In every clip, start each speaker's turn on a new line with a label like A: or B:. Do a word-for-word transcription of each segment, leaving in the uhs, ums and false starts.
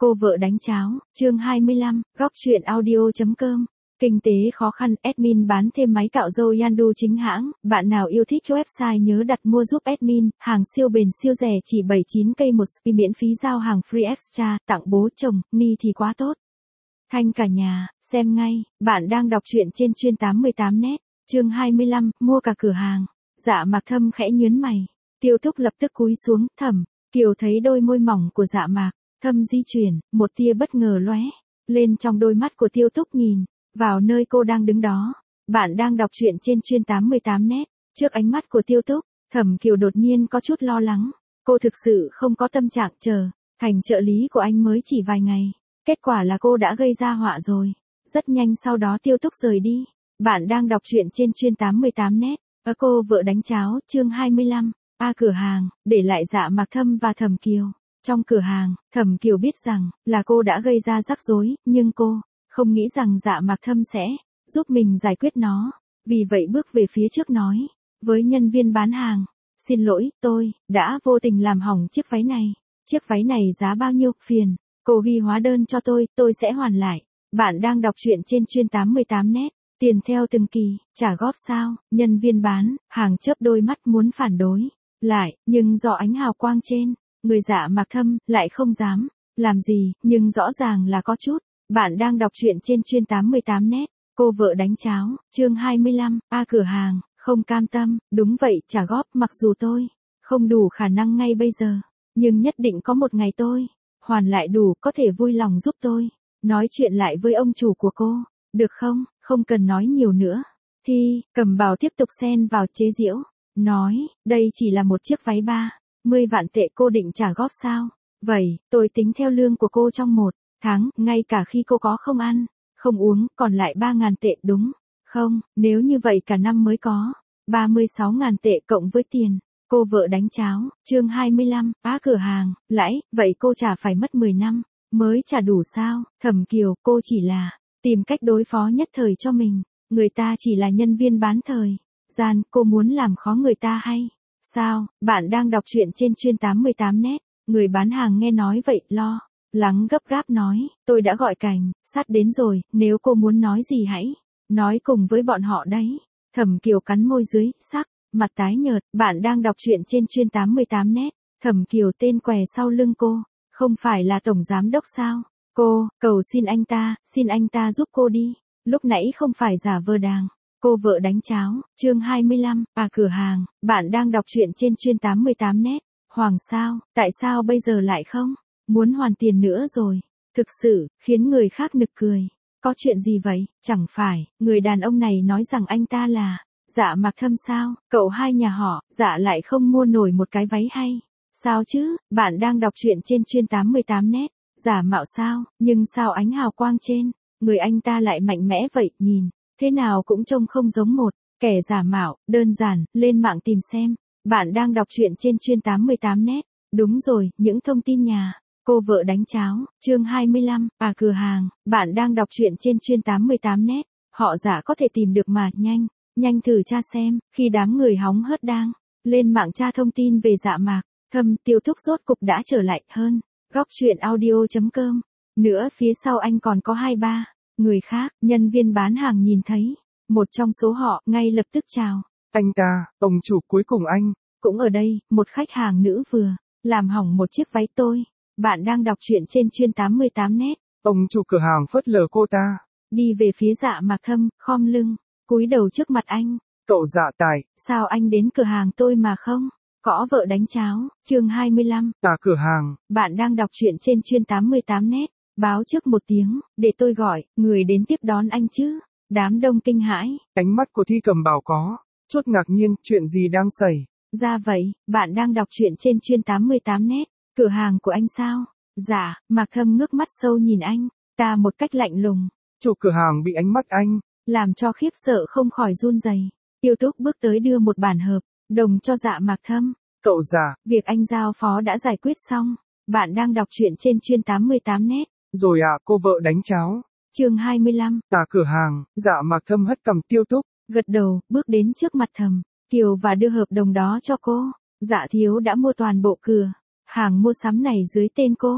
A: Cô vợ đánh cháo, chương hai mươi lăm, góc truyện audio.com. Kinh tế khó khăn, admin bán thêm máy cạo râu Yandu chính hãng, bạn nào yêu thích website nhớ đặt mua giúp admin, hàng siêu bền siêu rẻ chỉ bảy mươi chín k một spi miễn phí giao hàng free extra, tặng bố chồng, ni thì quá tốt. Thanh cả nhà, xem ngay, bạn đang đọc truyện trên chuyên tám mươi tám net, chương hai mươi lăm, mua cả cửa hàng. Dạ Mạc Thâm khẽ nhướng mày, Tiêu Túc lập tức cúi xuống, Thẩm Kiều thấy đôi môi mỏng của Dạ Mạc Thâm di chuyển, một tia bất ngờ lóe lên trong đôi mắt của Tiêu Túc nhìn vào nơi cô đang đứng đó. Bạn đang đọc truyện trên chuyên tám mươi tám net, trước ánh mắt của Tiêu Túc, Thẩm Kiều đột nhiên có chút lo lắng. Cô thực sự không có tâm trạng chờ thành trợ lý của anh mới chỉ vài ngày, kết quả là cô đã gây ra họa rồi. Rất nhanh sau đó Tiêu Túc rời đi. Bạn đang đọc truyện trên chuyên tám mươi tám net, ở cô vợ đánh cháo, chương hai mươi lăm. A cửa hàng, để lại Dạ Mạc Thâm và Thẩm Kiều. Trong cửa hàng, Thẩm Kiều biết rằng là cô đã gây ra rắc rối, nhưng cô không nghĩ rằng Dạ Mạc Thâm sẽ giúp mình giải quyết nó. Vì vậy bước về phía trước nói với nhân viên bán hàng, xin lỗi, tôi đã vô tình làm hỏng chiếc váy này. Chiếc váy này giá bao nhiêu, phiền cô ghi hóa đơn cho tôi, tôi sẽ hoàn lại. Bạn đang đọc truyện trên chuyên tám mươi tám net, tiền theo từng kỳ, trả góp sao? Nhân viên bán hàng chớp đôi mắt muốn phản đối lại, nhưng do ánh hào quang trên người Dạ Mạc Thâm lại không dám làm gì, nhưng rõ ràng là có chút. Bạn đang đọc truyện trên chuyên tám mươi tám net, cô vợ đánh cháo, chương hai mươi lăm. A cửa hàng, không cam tâm, đúng vậy, trả góp, mặc dù tôi không đủ khả năng ngay bây giờ, nhưng nhất định có một ngày tôi hoàn lại đủ, có thể vui lòng giúp tôi nói chuyện lại với ông chủ của cô, được không? Không cần nói nhiều nữa. Thì, Cầm Bảo tiếp tục xen vào chế giễu, nói, đây chỉ là một chiếc váy ba mươi vạn tệ, cô định trả góp sao? Vậy, tôi tính theo lương của cô trong một tháng, ngay cả khi cô có không ăn, không uống, còn lại ba ngàn tệ đúng không? Nếu như vậy cả năm mới có ba mươi sáu ngàn tệ cộng với tiền cô vợ đánh cháo, chương hai mươi lăm. Á cửa hàng, lãi, vậy cô trả phải mất mười năm mới trả đủ sao? Thẩm Kiều, cô chỉ là tìm cách đối phó nhất thời cho mình, người ta chỉ là nhân viên bán thời gian, cô muốn làm khó người ta hay sao? Bạn đang đọc truyện trên chuyên tám mươi tám net, người bán hàng nghe nói vậy, lo lắng gấp gáp nói, tôi đã gọi cảnh sát đến rồi, nếu cô muốn nói gì hãy nói cùng với bọn họ đấy. Thẩm Kiều cắn môi dưới, sắc mặt tái nhợt. Bạn đang đọc truyện trên chuyên tám mươi tám net, Thẩm Kiều, tên què sau lưng cô không phải là tổng giám đốc sao? Cô cầu xin anh ta, xin anh ta giúp cô đi, lúc nãy không phải giả vờ đàng. Cô vợ đánh cháo, chương hai mươi lăm. À cửa hàng, bạn đang đọc truyện trên chuyên tám mươi tám net. Hoàng sao, tại sao bây giờ lại không muốn hoàn tiền nữa rồi? Thực sự khiến người khác nực cười. Có chuyện gì vậy? Chẳng phải người đàn ông này nói rằng anh ta là Dạ Mạc Thâm sao? Cậu hai nhà họ Dạ lại không mua nổi một cái váy hay sao chứ? Bạn đang đọc truyện trên chuyên tám mươi tám net. Giả mạo sao? Nhưng sao ánh hào quang trên người anh ta lại mạnh mẽ vậy? Nhìn thế nào cũng trông không giống một kẻ giả mạo. Đơn giản, lên mạng tìm xem. Bạn đang đọc truyện trên chuyên tám mươi tám net. Đúng rồi, những thông tin nhà cô vợ đánh cháo, chương hai mươi lăm. À cửa hàng, bạn đang đọc truyện trên chuyên tám mươi tám net. Họ giả có thể tìm được mà, nhanh, nhanh thử tra xem. Khi đám người hóng hớt đang lên mạng tra thông tin về Dạ Mạc Thâm, Tiêu Túc rốt cục đã trở lại. Hơn góc truyện audio.com nữa, phía sau anh còn có hai ba người khác. Nhân viên bán hàng nhìn thấy một trong số họ, ngay lập tức chào.
B: Anh ta, ông chủ, cuối cùng anh
A: cũng ở đây. Một khách hàng nữ vừa làm hỏng một chiếc váy tôi. Bạn đang đọc truyện trên chuyên tám mươi tám net.
B: Ông chủ cửa hàng phớt lờ cô ta,
A: đi về phía Dạ Mạc Thâm, khom lưng cúi đầu trước mặt anh.
B: Cậu Dạ Tài,
A: sao anh đến cửa hàng tôi mà không có vợ đánh cháo, chương hai mươi lăm.
B: À cửa hàng,
A: bạn đang đọc truyện trên chuyên tám mươi tám net. Báo trước một tiếng, để tôi gọi người đến tiếp đón anh chứ. Đám đông kinh hãi.
B: Ánh mắt của Thi Cầm Bảo có chút ngạc nhiên, chuyện gì đang xảy
A: ra vậy? Bạn đang đọc truyện trên chuyên tám mươi tám net. Cửa hàng của anh sao? Dạ. Mạc Thâm ngước mắt sâu nhìn anh ta một cách lạnh lùng.
B: Chủ cửa hàng bị ánh mắt anh
A: làm cho khiếp sợ không khỏi run rẩy. Tiêu Túc bước tới đưa một bản hợp đồng cho Dạ Mạc Thâm.
B: Cậu Dạ,
A: việc anh giao phó đã giải quyết xong. Bạn đang đọc truyện trên chuyên tám mươi tám net.
B: Rồi ạ, à, cô vợ đánh cháo,
A: chương hai mươi lăm.
B: À cửa hàng, Dạ Mạc Thâm hất cằm. Tiêu Túc
A: gật đầu, bước đến trước mặt Thẩm Kiều và đưa hợp đồng đó cho cô. Dạ thiếu đã mua toàn bộ cửa hàng mua sắm này dưới tên cô.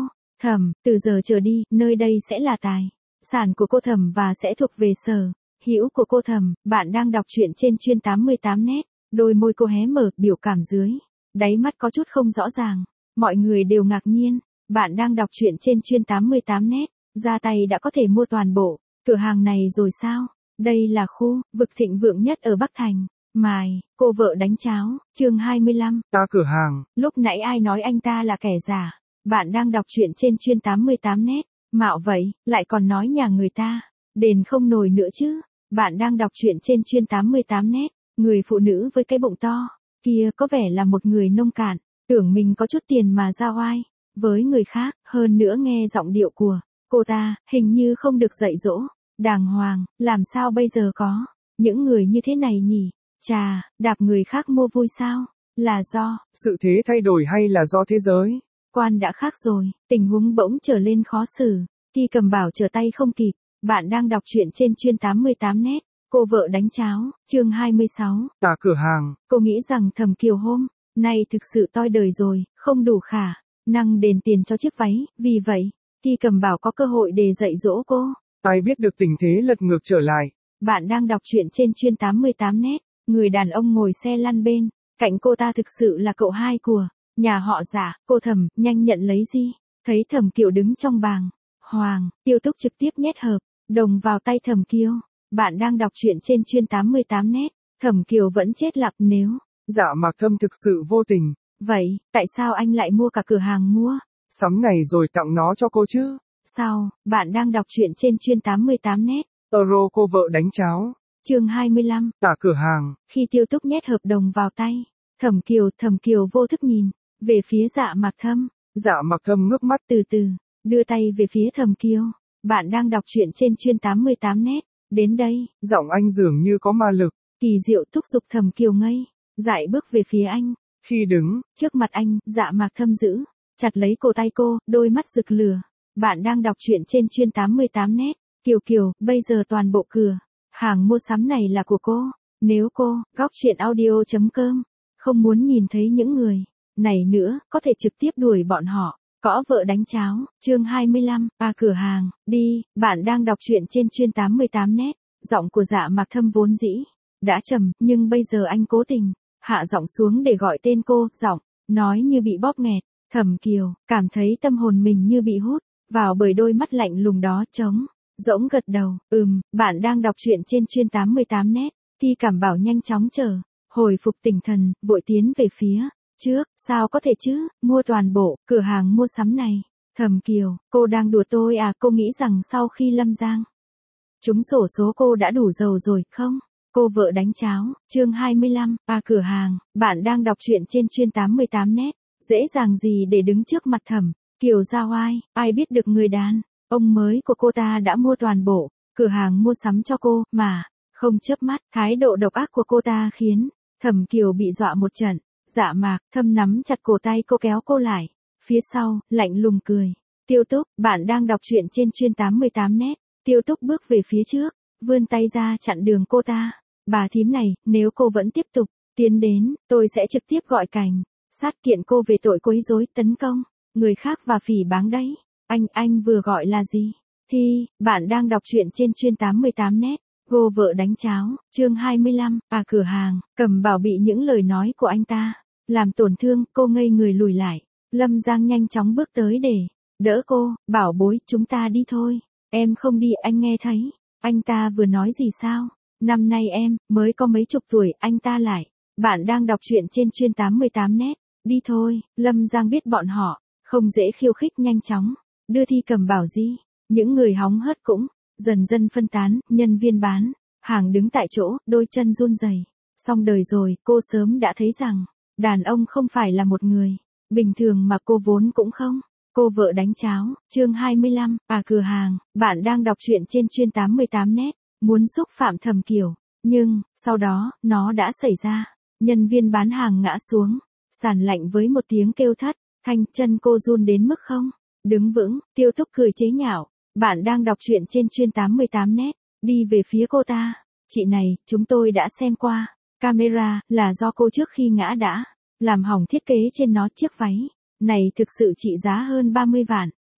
A: Thẩm, từ giờ trở đi, nơi đây sẽ là tài sản của cô Thẩm và sẽ thuộc về Sở hữu của cô Thẩm. Bạn đang đọc truyện trên chuyên tám mươi tám nét. Đôi môi cô hé mở, biểu cảm dưới đáy mắt có chút không rõ ràng. Mọi người đều ngạc nhiên. Bạn đang đọc truyện trên chuyên tám mươi tám nét. Ra tay đã có thể mua toàn bộ cửa hàng này rồi sao? Đây là khu vực thịnh vượng nhất ở Bắc Thành. Mài, cô vợ đánh cháo, chương hai mươi lăm.
B: Ta cửa hàng.
A: Lúc nãy ai nói anh ta là kẻ giả? Bạn đang đọc truyện trên chuyên tám mươi tám nét. Mạo vậy, lại còn nói nhà người ta đền không nổi nữa chứ. Bạn đang đọc truyện trên chuyên tám mươi tám nét. Người phụ nữ với cái bụng to kia có vẻ là một người nông cạn, tưởng mình có chút tiền mà ra oai với người khác, hơn nữa nghe giọng điệu của cô ta, hình như không được dạy dỗ đàng hoàng, làm sao bây giờ có những người như thế này nhỉ? Chà, đạp người khác mua vui sao? Là do
B: sự thế thay đổi hay là do thế giới
A: quan đã khác rồi, tình huống bỗng trở lên khó xử. Thi Cầm Bảo trở tay không kịp. Bạn đang đọc truyện trên chuyên tám mươi tám nét. Cô vợ đánh cháo, chương hai mươi sáu.
B: Ta cửa hàng.
A: Cô nghĩ rằng Thẩm Kiều hôm nay thực sự toi đời rồi, không đủ khả năng đền tiền cho chiếc váy, vì vậy, Thi Cầm Bảo có cơ hội để dạy dỗ cô.
B: Ai biết được tình thế lật ngược trở lại.
A: Bạn đang đọc truyện trên chuyên tám mươi tám nét. Người đàn ông ngồi xe lăn bên cạnh cô ta thực sự là cậu hai của nhà họ Giả. Cô Thẩm, nhanh nhận lấy gì? Thấy Thẩm Kiều đứng trong bàng hoàng, Tiêu Túc trực tiếp nhét hộp đồng vào tay Thẩm Kiều. Bạn đang đọc truyện trên chuyên tám mươi tám nét. Thẩm Kiều vẫn chết lặng. Nếu
B: Dạ Mạc Thâm thực sự vô tình,
A: vậy, tại sao anh lại mua cả cửa hàng mua
B: sắm này rồi tặng nó cho cô chứ?
A: Sao? Bạn đang đọc truyện trên chuyên tám mươi tám nét.
B: Euro cô vợ đánh cháo,
A: chương hai mươi lăm.
B: Ta cửa hàng.
A: Khi Tiêu Túc nhét hợp đồng vào tay Thẩm Kiều, Thẩm Kiều vô thức nhìn về phía Dạ Mạc Thâm.
B: Dạ Mạc Thâm ngước mắt
A: từ từ đưa tay về phía Thẩm Kiều. Bạn đang đọc truyện trên chuyên tám mươi tám nét. Đến đây,
B: giọng anh dường như có ma lực.
A: Kỳ diệu thúc giục Thẩm Kiều ngây dại bước về phía anh.
B: Khi đứng
A: trước mặt anh, Dạ Mạc Thâm giữ chặt lấy cổ tay cô, đôi mắt rực lửa. Bạn đang đọc truyện trên chuyên tám mươi tám nét. Kiều Kiều, bây giờ toàn bộ cửa hàng mua sắm này là của cô. Nếu cô, góc truyện audio chấm com, không muốn nhìn thấy những người này nữa, có thể trực tiếp đuổi bọn họ. Cõ vợ đánh cháo, chương hai mươi lăm. À cửa hàng, đi. Bạn đang đọc truyện trên chuyên tám mươi tám nét. Giọng của Dạ Mạc Thâm vốn dĩ đã trầm, nhưng bây giờ anh cố tình hạ giọng xuống để gọi tên cô. Giọng nói như bị bóp nghẹt. Thẩm Kiều cảm thấy tâm hồn mình như bị hút vào bởi đôi mắt lạnh lùng đó. Trống rỗng gật đầu. Ừm, bạn đang đọc truyện trên chuyên tám mươi tám nét. Thi Cảm Bảo nhanh chóng chờ hồi phục tinh thần, vội tiến về phía trước. Sao có thể chứ? Mua toàn bộ cửa hàng mua sắm này. Thẩm Kiều, cô đang đùa tôi à? Cô nghĩ rằng sau khi Lâm Giang trúng xổ số cô đã đủ giàu rồi, không? Cô vợ đánh cháo, chương hai mươi lăm. À cửa hàng, bạn đang đọc truyện trên chuyên tám mươi tám nét. Dễ dàng gì để đứng trước mặt Thẩm Kiều ra oai? Ai biết được người đàn ông mới của cô ta đã mua toàn bộ cửa hàng mua sắm cho cô mà không chớp mắt. Thái độ độc ác của cô ta khiến Thẩm Kiều bị dọa một trận. Dạ Mạc Thâm nắm chặt cổ tay cô, kéo cô lại phía sau, lạnh lùng cười. Tiêu Túc, bạn đang đọc truyện trên chuyên tám mươi tám nét. Tiêu Túc bước về phía trước, vươn tay ra chặn đường cô ta. Bà thím này, nếu cô vẫn tiếp tục tiến đến, tôi sẽ trực tiếp gọi cảnh sát kiện cô về tội quấy rối, tấn công người khác và phỉ báng đấy. Anh, anh vừa gọi là gì? Thi, bạn đang đọc truyện trên chuyên tám mươi tám nét. Cô vợ đánh cháo, chương hai mươi lăm. À cửa hàng, Cầm Bảo bị những lời nói của anh ta làm tổn thương, cô ngây người lùi lại. Lâm Giang nhanh chóng bước tới để đỡ cô. Bảo bối, chúng ta đi thôi. Em không đi, anh nghe thấy anh ta vừa nói gì sao? Năm nay em mới có mấy chục tuổi, anh ta lại. Bạn đang đọc truyện trên chuyên tám mươi tám nét. Đi thôi. Lâm Giang biết bọn họ không dễ khiêu khích, nhanh chóng đưa Thi Cầm Bảo đi. Những người hóng hớt cũng dần dần phân tán. Nhân viên bán hàng đứng tại chỗ, đôi chân run rẩy. Xong đời rồi, cô sớm đã thấy rằng đàn ông không phải là một người bình thường mà cô vốn cũng không. Cô vợ đánh cháo, chương hai mươi lăm. À cửa hàng, bạn đang đọc truyện trên chuyên tám mươi tám nét. Muốn xúc phạm Thẩm Kiều, nhưng sau đó nó đã xảy ra. Nhân viên bán hàng ngã xuống sàn lạnh với một tiếng kêu thất thanh. Chân cô run đến mức không đứng vững. Tiêu Túc cười chế nhạo. Bạn đang đọc truyện trên chuyên tám mươi tám nét. Đi về phía cô ta. Chị này, chúng tôi đã xem qua camera, là do cô trước khi ngã đã làm hỏng thiết kế trên nó. Chiếc váy này thực sự trị giá hơn ba mươi vạn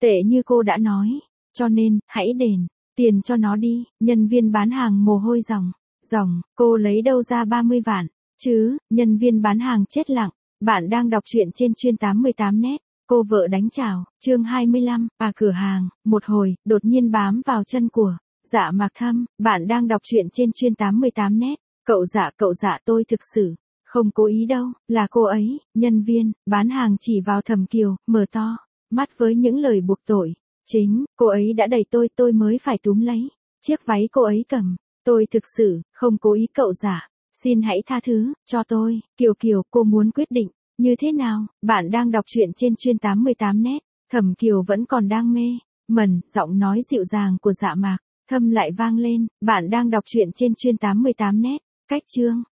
A: Tệ như cô đã nói. Cho nên, hãy đền tiền cho nó đi. Nhân viên bán hàng mồ hôi ròng. Ròng, cô lấy đâu ra ba mươi vạn? Chứ, nhân viên bán hàng chết lặng. Bạn đang đọc truyện trên chuyên tám mươi tám net. Cô vợ đánh chào, chương hai mươi lăm, à cửa hàng, một hồi, đột nhiên bám vào chân của Dạ Mạc Thâm. Bạn đang đọc truyện trên chuyên tám mươi tám net. Cậu Dạ, cậu Dạ, tôi thực sự không cố ý đâu, là cô ấy. Nhân viên bán hàng chỉ vào Thẩm Kiều, mở to mắt với những lời buộc tội. Chính cô ấy đã đẩy tôi, tôi mới phải túm lấy chiếc váy cô ấy cầm. Tôi thực sự không cố ý cậu Dạ. Xin hãy tha thứ cho tôi. Kiều Kiều, cô muốn quyết định như thế nào? Bạn đang đọc truyện trên chuyên tám mươi tám net. Thẩm Kiều vẫn còn đang mê mẩn, giọng nói dịu dàng của Dạ Mạc Thâm lại vang lên. Bạn đang đọc truyện trên chuyên tám mươi tám net. Cách chương